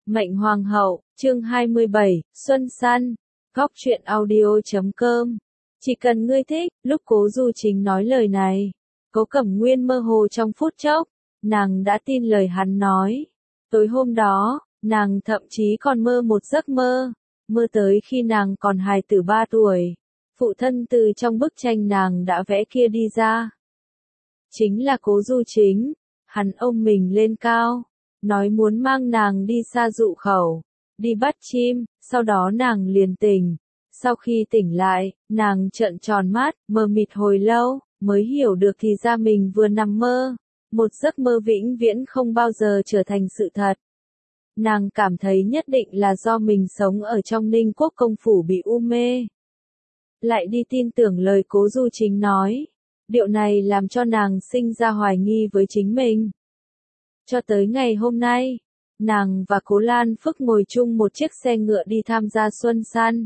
Mệnh Hoàng hậu, chương 27, Xuân Săn, Góc truyện audio.com. Chỉ cần ngươi thích, lúc Cố Du Chính nói lời này, Cố Cẩm Nguyên mơ hồ trong phút chốc, nàng đã tin lời hắn nói. Tối hôm đó, nàng thậm chí còn mơ một giấc mơ, mơ tới khi nàng còn hài tử 3 tuổi. Phụ thân từ trong bức tranh nàng đã vẽ kia đi ra. Chính là Cố Du Chính, hắn ôm mình lên cao, nói muốn mang nàng đi xa dụ khẩu, đi bắt chim, sau đó nàng liền tỉnh. Sau khi tỉnh lại, nàng trợn tròn mắt, mờ mịt hồi lâu, mới hiểu được thì ra mình vừa nằm mơ. Một giấc mơ vĩnh viễn không bao giờ trở thành sự thật. Nàng cảm thấy nhất định là do mình sống ở trong Ninh Quốc công phủ bị u mê. Lại đi tin tưởng lời Cố Du Chính nói. Điều này làm cho nàng sinh ra hoài nghi với chính mình. Cho tới ngày hôm nay, nàng và Cố Lan Phức ngồi chung một chiếc xe ngựa đi tham gia Xuân Săn.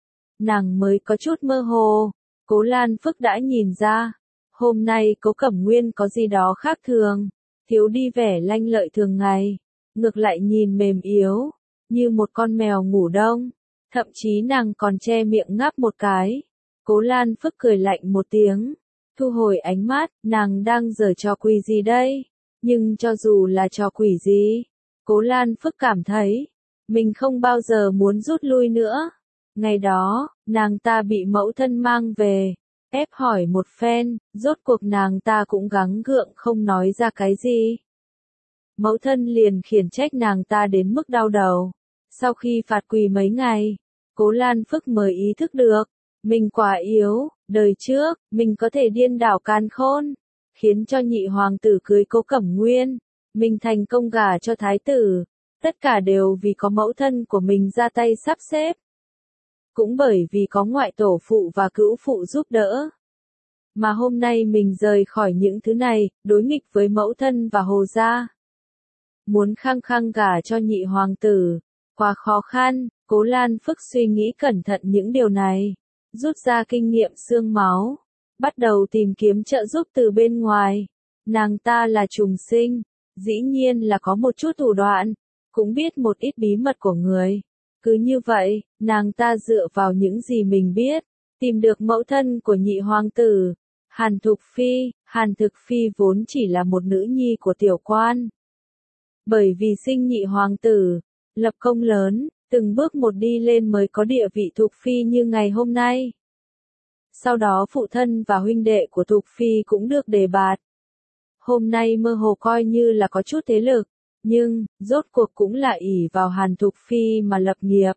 Nàng mới có chút mơ hồ, Cố Lan Phức đã nhìn ra. Hôm nay Cố Cẩm Nguyên có gì đó khác thường, thiếu đi vẻ lanh lợi thường ngày, ngược lại nhìn mềm yếu, như một con mèo ngủ đông. Thậm chí nàng còn che miệng ngáp một cái. Cố Lan Phức cười lạnh một tiếng, thu hồi ánh mắt, nàng đang giở trò quỷ gì đây? Nhưng cho dù là trò quỷ gì, Cố Lan Phức cảm thấy, mình không bao giờ muốn rút lui nữa. Ngày đó, nàng ta bị mẫu thân mang về, ép hỏi một phen, rốt cuộc nàng ta cũng gắng gượng không nói ra cái gì. Mẫu thân liền khiển trách nàng ta đến mức đau đầu. Sau khi phạt quỳ mấy ngày, Cố Lan Phức mới ý thức được, mình quá yếu, đời trước, mình có thể điên đảo càn khôn, khiến cho nhị hoàng tử cưới Cố Cẩm Nguyên, mình thành công gả cho thái tử, tất cả đều vì có mẫu thân của mình ra tay sắp xếp. Cũng bởi vì có ngoại tổ phụ và cữu phụ giúp đỡ. Mà hôm nay mình rời khỏi những thứ này, đối nghịch với mẫu thân và Hồ gia. Muốn khăng khăng gả cho nhị hoàng tử, quá khó khăn. Cố Lan Phức suy nghĩ cẩn thận những điều này, rút ra kinh nghiệm xương máu, bắt đầu tìm kiếm trợ giúp từ bên ngoài. Nàng ta là trùng sinh, dĩ nhiên là có một chút thủ đoạn, cũng biết một ít bí mật của người. Cứ như vậy, nàng ta dựa vào những gì mình biết, tìm được mẫu thân của nhị hoàng tử, Hàn Thục Phi. Hàn Thực Phi vốn chỉ là một nữ nhi của tiểu quan. Bởi vì sinh nhị hoàng tử, lập công lớn, từng bước một đi lên mới có địa vị Thục Phi như ngày hôm nay. Sau đó phụ thân và huynh đệ của Thục Phi cũng được đề bạt. Hôm nay mơ hồ coi như là có chút thế lực, nhưng, rốt cuộc cũng là ỷ vào Hàn Thục Phi mà lập nghiệp.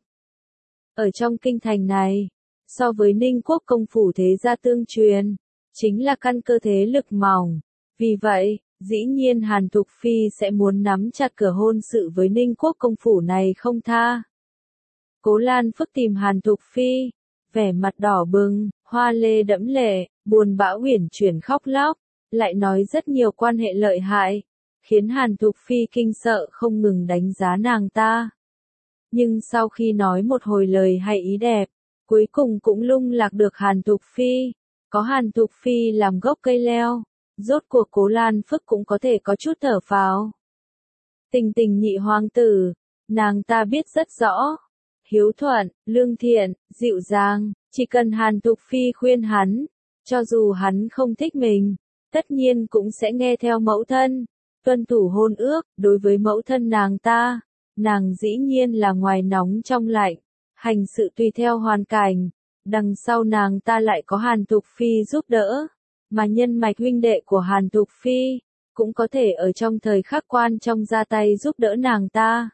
Ở trong kinh thành này, so với Ninh Quốc công phủ thế gia tương truyền, chính là căn cơ thế lực mỏng. Vì vậy, dĩ nhiên Hàn Thục Phi sẽ muốn nắm chặt cửa hôn sự với Ninh Quốc công phủ này không tha. Cố Lan Phức tìm Hàn Thục Phi, vẻ mặt đỏ bừng, hoa lê đẫm lệ, buồn bã uyển chuyển khóc lóc, lại nói rất nhiều quan hệ lợi hại, khiến Hàn Thục Phi kinh sợ không ngừng đánh giá nàng ta. Nhưng sau khi nói một hồi lời hay ý đẹp, cuối cùng cũng lung lạc được Hàn Thục Phi. Có Hàn Thục Phi làm gốc cây leo, rốt cuộc Cố Lan Phức cũng có thể có chút thở phào. Tình tình nhị hoàng tử, nàng ta biết rất rõ. Hiếu thuận, lương thiện, dịu dàng, chỉ cần Hàn Thục Phi khuyên hắn, cho dù hắn không thích mình, tất nhiên cũng sẽ nghe theo mẫu thân, tuân thủ hôn ước. Đối với mẫu thân nàng ta, nàng dĩ nhiên là ngoài nóng trong lạnh, hành sự tùy theo hoàn cảnh. Đằng sau nàng ta lại có Hàn Thục Phi giúp đỡ, mà nhân mạch huynh đệ của Hàn Thục Phi, cũng có thể ở trong thời khắc quan trọng ra tay giúp đỡ nàng ta.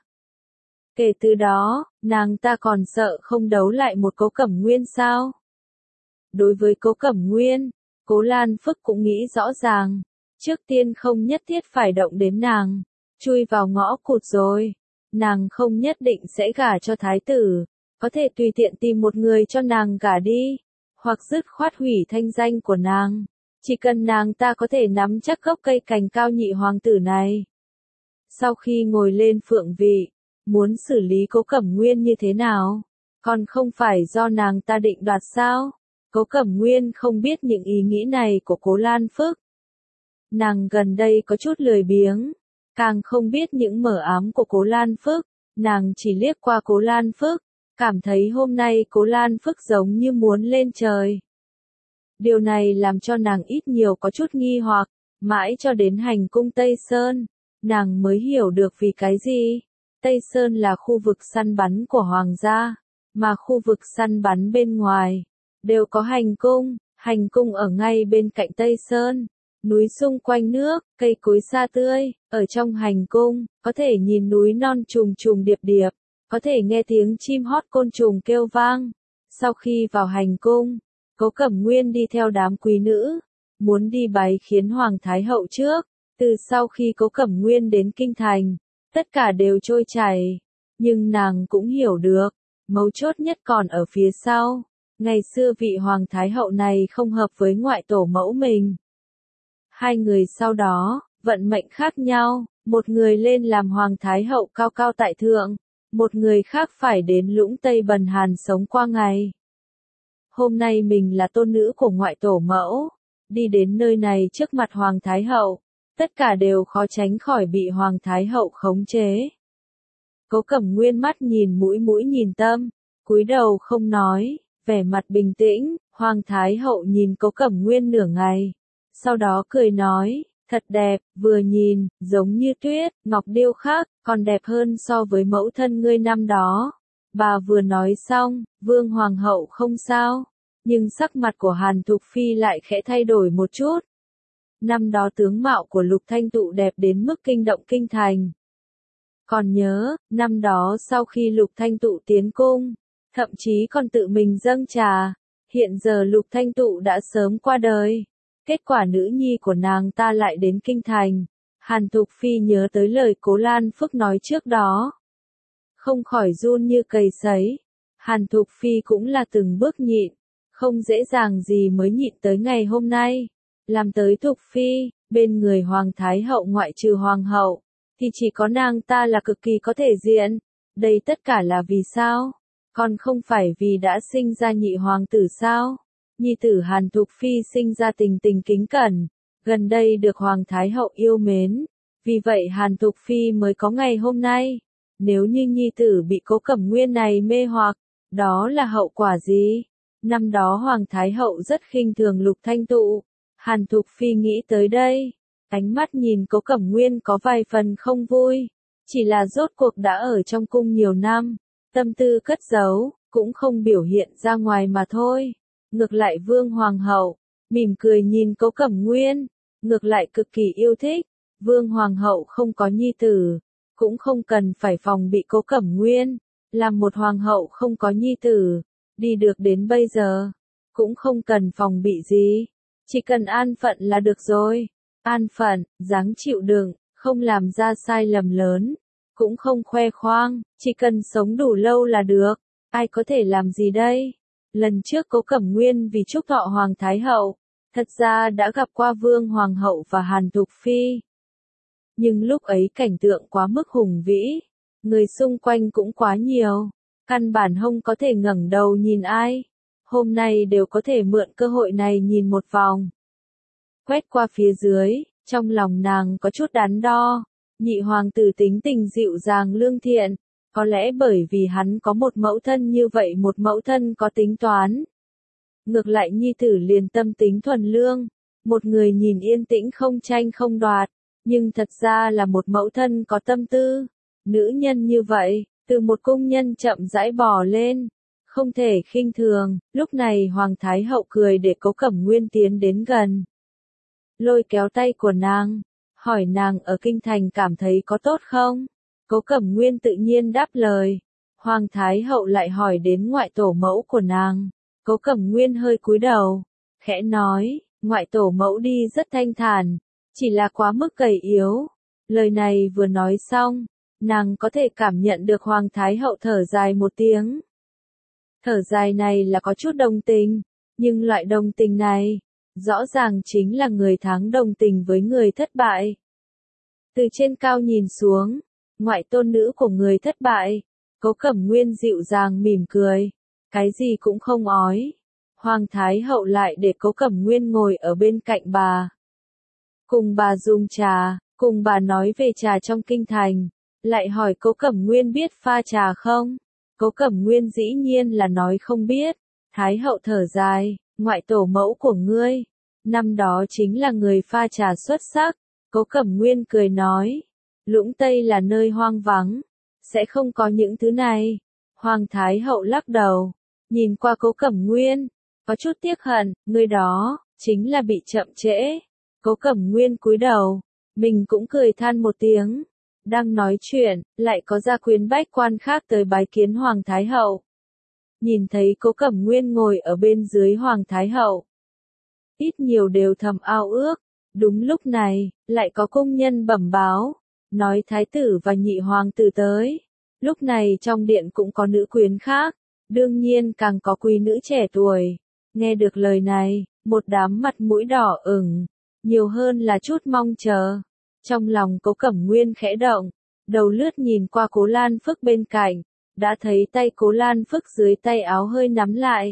Kể từ đó, nàng ta còn sợ không đấu lại một Cố Cẩm Nguyên sao? Đối với Cố Cẩm Nguyên, Cố Lan Phức cũng nghĩ rõ ràng, trước tiên không nhất thiết phải động đến nàng, chui vào ngõ cụt rồi. Nàng không nhất định sẽ gả cho thái tử, có thể tùy tiện tìm một người cho nàng gả đi, hoặc dứt khoát hủy thanh danh của nàng. Chỉ cần nàng ta có thể nắm chắc gốc cây cành cao nhị hoàng tử này. Sau khi ngồi lên phượng vị, muốn xử lý Cố Cẩm Nguyên như thế nào? Còn không phải do nàng ta định đoạt sao? Cố Cẩm Nguyên không biết những ý nghĩ này của Cố Lan Phức. Nàng gần đây có chút lười biếng, càng không biết những mờ ám của Cố Lan Phức. Nàng chỉ liếc qua Cố Lan Phức, cảm thấy hôm nay Cố Lan Phức giống như muốn lên trời. Điều này làm cho nàng ít nhiều có chút nghi hoặc, mãi cho đến hành cung Tây Sơn, nàng mới hiểu được vì cái gì. Tây Sơn là khu vực săn bắn của hoàng gia, mà khu vực săn bắn bên ngoài đều có hành cung ở ngay bên cạnh Tây Sơn, núi xung quanh nước, cây cối xa tươi, ở trong hành cung, có thể nhìn núi non trùng trùng điệp điệp, có thể nghe tiếng chim hót côn trùng kêu vang. Sau khi vào hành cung, Cố Cẩm Nguyên đi theo đám quý nữ, muốn đi bái kiến Hoàng Thái Hậu trước. Từ sau khi Cố Cẩm Nguyên đến kinh thành, tất cả đều trôi chảy, nhưng nàng cũng hiểu được, mấu chốt nhất còn ở phía sau. Ngày xưa vị Hoàng Thái Hậu này không hợp với ngoại tổ mẫu mình. Hai người sau đó, vận mệnh khác nhau, một người lên làm Hoàng Thái Hậu cao cao tại thượng, một người khác phải đến Lũng Tây bần hàn sống qua ngày. Hôm nay mình là tôn nữ của ngoại tổ mẫu, đi đến nơi này trước mặt Hoàng Thái Hậu, tất cả đều khó tránh khỏi bị Hoàng Thái Hậu khống chế. Cố Cẩm Nguyên mắt nhìn mũi mũi nhìn tâm, cúi đầu không nói, vẻ mặt bình tĩnh. Hoàng Thái Hậu nhìn Cố Cẩm Nguyên nửa ngày, sau đó cười nói, thật đẹp, vừa nhìn, giống như tuyết, ngọc điêu khắc, còn đẹp hơn so với mẫu thân ngươi năm đó. Bà vừa nói xong, Vương Hoàng Hậu không sao, nhưng sắc mặt của Hàn Thục Phi lại khẽ thay đổi một chút. Năm đó tướng mạo của Lục Thanh Tụ đẹp đến mức kinh động kinh thành. Còn nhớ, năm đó sau khi Lục Thanh Tụ tiến cung, thậm chí còn tự mình dâng trà, hiện giờ Lục Thanh Tụ đã sớm qua đời. Kết quả nữ nhi của nàng ta lại đến kinh thành. Hàn Thục Phi nhớ tới lời Cố Lan Phức nói trước đó, không khỏi run như cầy sấy. Hàn Thục Phi cũng là từng bước nhịn, không dễ dàng gì mới nhịn tới ngày hôm nay. Làm tới Thục Phi, bên người Hoàng Thái Hậu ngoại trừ Hoàng Hậu, thì chỉ có nàng ta là cực kỳ có thể diện. Đây tất cả là vì sao? Còn không phải vì đã sinh ra nhị hoàng tử sao? Nhi tử Hàn Thục Phi sinh ra tình tình kính cẩn, gần đây được Hoàng Thái Hậu yêu mến, vì vậy Hàn Thục Phi mới có ngày hôm nay. Nếu như nhi tử bị Cố Cẩm Nguyên này mê hoặc, đó là hậu quả gì? Năm đó Hoàng Thái Hậu rất khinh thường Lục Thanh Tụ. Hàn Thục Phi nghĩ tới đây, ánh mắt nhìn Cố Cẩm Nguyên có vài phần không vui, chỉ là rốt cuộc đã ở trong cung nhiều năm, tâm tư cất giấu, cũng không biểu hiện ra ngoài mà thôi. Ngược lại Vương Hoàng Hậu, mỉm cười nhìn Cố Cẩm Nguyên, ngược lại cực kỳ yêu thích. Vương Hoàng Hậu không có nhi tử, cũng không cần phải phòng bị Cố Cẩm Nguyên, làm một hoàng hậu không có nhi tử, đi được đến bây giờ, cũng không cần phòng bị gì, chỉ cần an phận là được rồi. An phận, dáng chịu đựng, không làm ra sai lầm lớn, cũng không khoe khoang, chỉ cần sống đủ lâu là được. Ai có thể làm gì đây? Lần trước Cố Cẩm Nguyên vì chúc thọ Hoàng Thái Hậu, thật ra đã gặp qua Vương Hoàng Hậu và Hàn Thục Phi. Nhưng lúc ấy cảnh tượng quá mức hùng vĩ, người xung quanh cũng quá nhiều, căn bản không có thể ngẩng đầu nhìn ai. Hôm nay đều có thể mượn cơ hội này nhìn một vòng. Quét qua phía dưới, trong lòng nàng có chút đắn đo. Nhị hoàng tử tính tình dịu dàng lương thiện, có lẽ bởi vì hắn có một mẫu thân như vậy, một mẫu thân có tính toán. Ngược lại nhi tử liền tâm tính thuần lương, một người nhìn yên tĩnh không tranh không đoạt, nhưng thật ra là một mẫu thân có tâm tư. Nữ nhân như vậy, từ một cung nhân chậm rãi bò lên, không thể khinh thường. Lúc này Hoàng Thái Hậu cười để Cố Cẩm Nguyên tiến đến gần, lôi kéo tay của nàng, hỏi nàng ở kinh thành cảm thấy có tốt không? Cố Cẩm Nguyên tự nhiên đáp lời. Hoàng Thái Hậu lại hỏi đến ngoại tổ mẫu của nàng. Cố Cẩm Nguyên hơi cúi đầu, khẽ nói, ngoại tổ mẫu đi rất thanh thản, chỉ là quá mức gầy yếu. Lời này vừa nói xong, nàng có thể cảm nhận được Hoàng Thái Hậu thở dài một tiếng. Thở dài này là có chút đồng tình, nhưng loại đồng tình này, rõ ràng chính là người thắng đồng tình với người thất bại. Từ trên cao nhìn xuống, ngoại tôn nữ của người thất bại, Cố Cẩm Nguyên dịu dàng mỉm cười, cái gì cũng không ói. Hoàng Thái Hậu lại để Cố Cẩm Nguyên ngồi ở bên cạnh bà, cùng bà dùng trà, cùng bà nói về trà trong kinh thành. lại hỏi Cố Cẩm Nguyên biết pha trà không? Cố Cẩm Nguyên dĩ nhiên là nói không biết. Thái hậu thở dài, ngoại tổ mẫu của ngươi, năm đó chính là người pha trà xuất sắc. Cố Cẩm Nguyên cười nói, Lũng Tây là nơi hoang vắng, sẽ không có những thứ này. Hoàng Thái hậu lắc đầu, nhìn qua Cố Cẩm Nguyên, có chút tiếc hận, người đó, chính là bị chậm trễ. Cố Cẩm Nguyên cúi đầu, mình cũng cười than một tiếng. Đang nói chuyện, lại có gia quyến bách quan khác tới bái kiến Hoàng Thái hậu. Nhìn thấy Cố Cẩm Nguyên ngồi ở bên dưới Hoàng Thái hậu, ít nhiều đều thầm ao ước. Đúng lúc này, lại có công nhân bẩm báo, nói thái tử và nhị hoàng tử tới. Lúc này trong điện cũng có nữ quyến khác, đương nhiên càng có quý nữ trẻ tuổi. Nghe được lời này, một đám mặt mũi đỏ ửng, nhiều hơn là chút mong chờ. Trong lòng Cố Cẩm Nguyên khẽ động, đầu lướt nhìn qua Cố Lan Phức bên cạnh, đã thấy tay Cố Lan Phức dưới tay áo hơi nắm lại.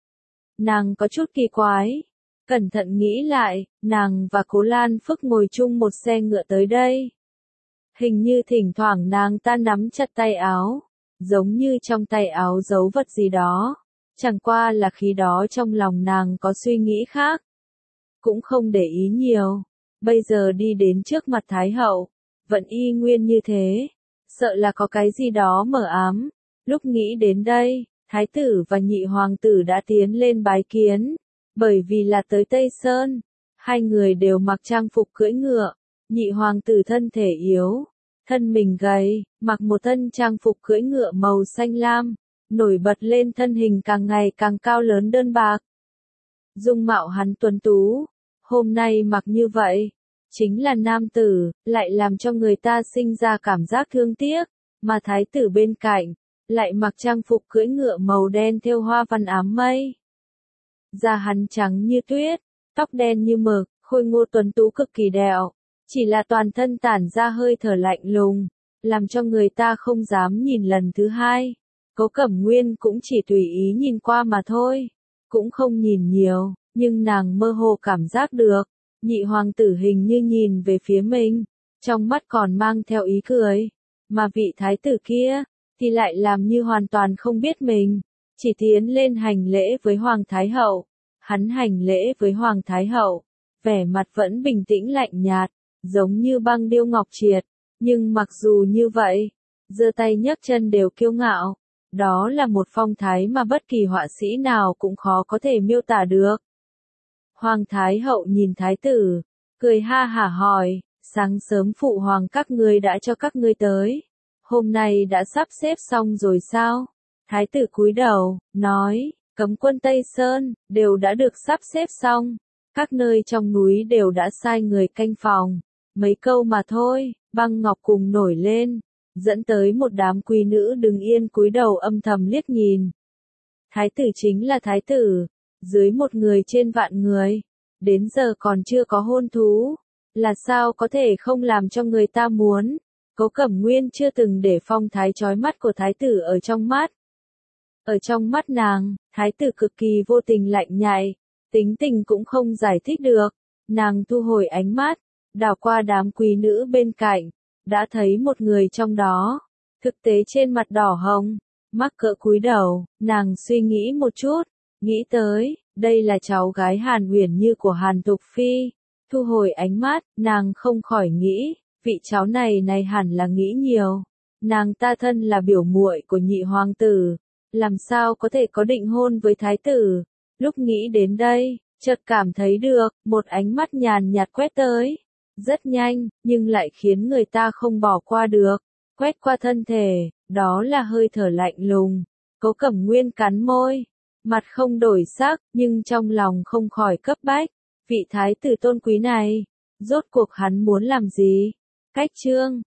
Nàng có chút kỳ quái, cẩn thận nghĩ lại, nàng và Cố Lan Phức ngồi chung một xe ngựa tới đây. Hình như thỉnh thoảng nàng ta nắm chặt tay áo, giống như trong tay áo giấu vật gì đó. Chẳng qua là khi đó trong lòng nàng có suy nghĩ khác. Cũng không để ý nhiều. Bây giờ đi đến trước mặt Thái hậu, vẫn y nguyên như thế. Sợ là có cái gì đó mờ ám. Lúc nghĩ đến đây, Thái tử và nhị hoàng tử đã tiến lên bái kiến. Bởi vì là tới Tây Sơn, hai người đều mặc trang phục cưỡi ngựa. Nhị hoàng tử thân thể yếu, thân mình gầy, mặc một thân trang phục cưỡi ngựa màu xanh lam, nổi bật lên thân hình càng ngày càng cao lớn đơn bạc. Dung mạo hắn tuấn tú, hôm nay mặc như vậy, chính là nam tử, lại làm cho người ta sinh ra cảm giác thương tiếc, mà thái tử bên cạnh, lại mặc trang phục cưỡi ngựa màu đen thêu hoa văn ám mây. Da hắn trắng như tuyết, tóc đen như mực, khôi ngô tuấn tú cực kỳ đẹp, chỉ là toàn thân tản ra hơi thở lạnh lùng, làm cho người ta không dám nhìn lần thứ hai. Cố Cẩm Nguyên cũng chỉ tùy ý nhìn qua mà thôi, cũng không nhìn nhiều, nhưng nàng mơ hồ cảm giác được, nhị hoàng tử hình như nhìn về phía mình, trong mắt còn mang theo ý cười, mà vị thái tử kia, thì lại làm như hoàn toàn không biết mình, chỉ tiến lên hành lễ với Hoàng Thái hậu. Hắn hành lễ với Hoàng Thái hậu, vẻ mặt vẫn bình tĩnh lạnh nhạt, giống như băng điêu ngọc triệt, nhưng mặc dù như vậy, giơ tay nhấc chân đều kiêu ngạo. Đó là một phong thái mà bất kỳ họa sĩ nào cũng khó có thể miêu tả được. Hoàng Thái hậu nhìn thái tử, cười ha hả hỏi, sáng sớm phụ hoàng các ngươi đã cho các ngươi tới, hôm nay đã sắp xếp xong rồi sao? Thái tử cúi đầu, nói, cấm quân Tây Sơn, đều đã được sắp xếp xong, các nơi trong núi đều đã sai người canh phòng, mấy câu mà thôi, băng ngọc cùng nổi lên, dẫn tới một đám quý nữ đứng yên cúi đầu âm thầm liếc nhìn. Thái tử chính là thái tử, dưới một người trên vạn người, đến giờ còn chưa có hôn thú, là sao có thể không làm cho người ta muốn. Cố Cẩm Nguyên chưa từng để phong thái chói mắt của thái tử ở trong mắt. Ở trong mắt nàng, thái tử cực kỳ vô tình lạnh nhạy, tính tình cũng không giải thích được. Nàng thu hồi ánh mắt, đảo qua đám quý nữ bên cạnh, đã thấy một người trong đó, thực tế trên mặt đỏ hồng, mắc cỡ cúi đầu, nàng suy nghĩ một chút, nghĩ tới, đây là cháu gái Hàn Uyển Như của Hàn Tục Phi. Thu hồi ánh mắt, nàng không khỏi nghĩ, vị cháu này hẳn là nghĩ nhiều. Nàng ta thân là biểu muội của nhị hoàng tử, làm sao có thể có định hôn với thái tử. Lúc nghĩ đến đây, chợt cảm thấy được, một ánh mắt nhàn nhạt quét tới. Rất nhanh, nhưng lại khiến người ta không bỏ qua được. Quét qua thân thể, đó là hơi thở lạnh lùng. Cố Cẩm Nguyên cắn môi, mặt không đổi sắc, nhưng trong lòng không khỏi cấp bách. Vị thái tử tôn quý này, rốt cuộc hắn muốn làm gì? Cách chương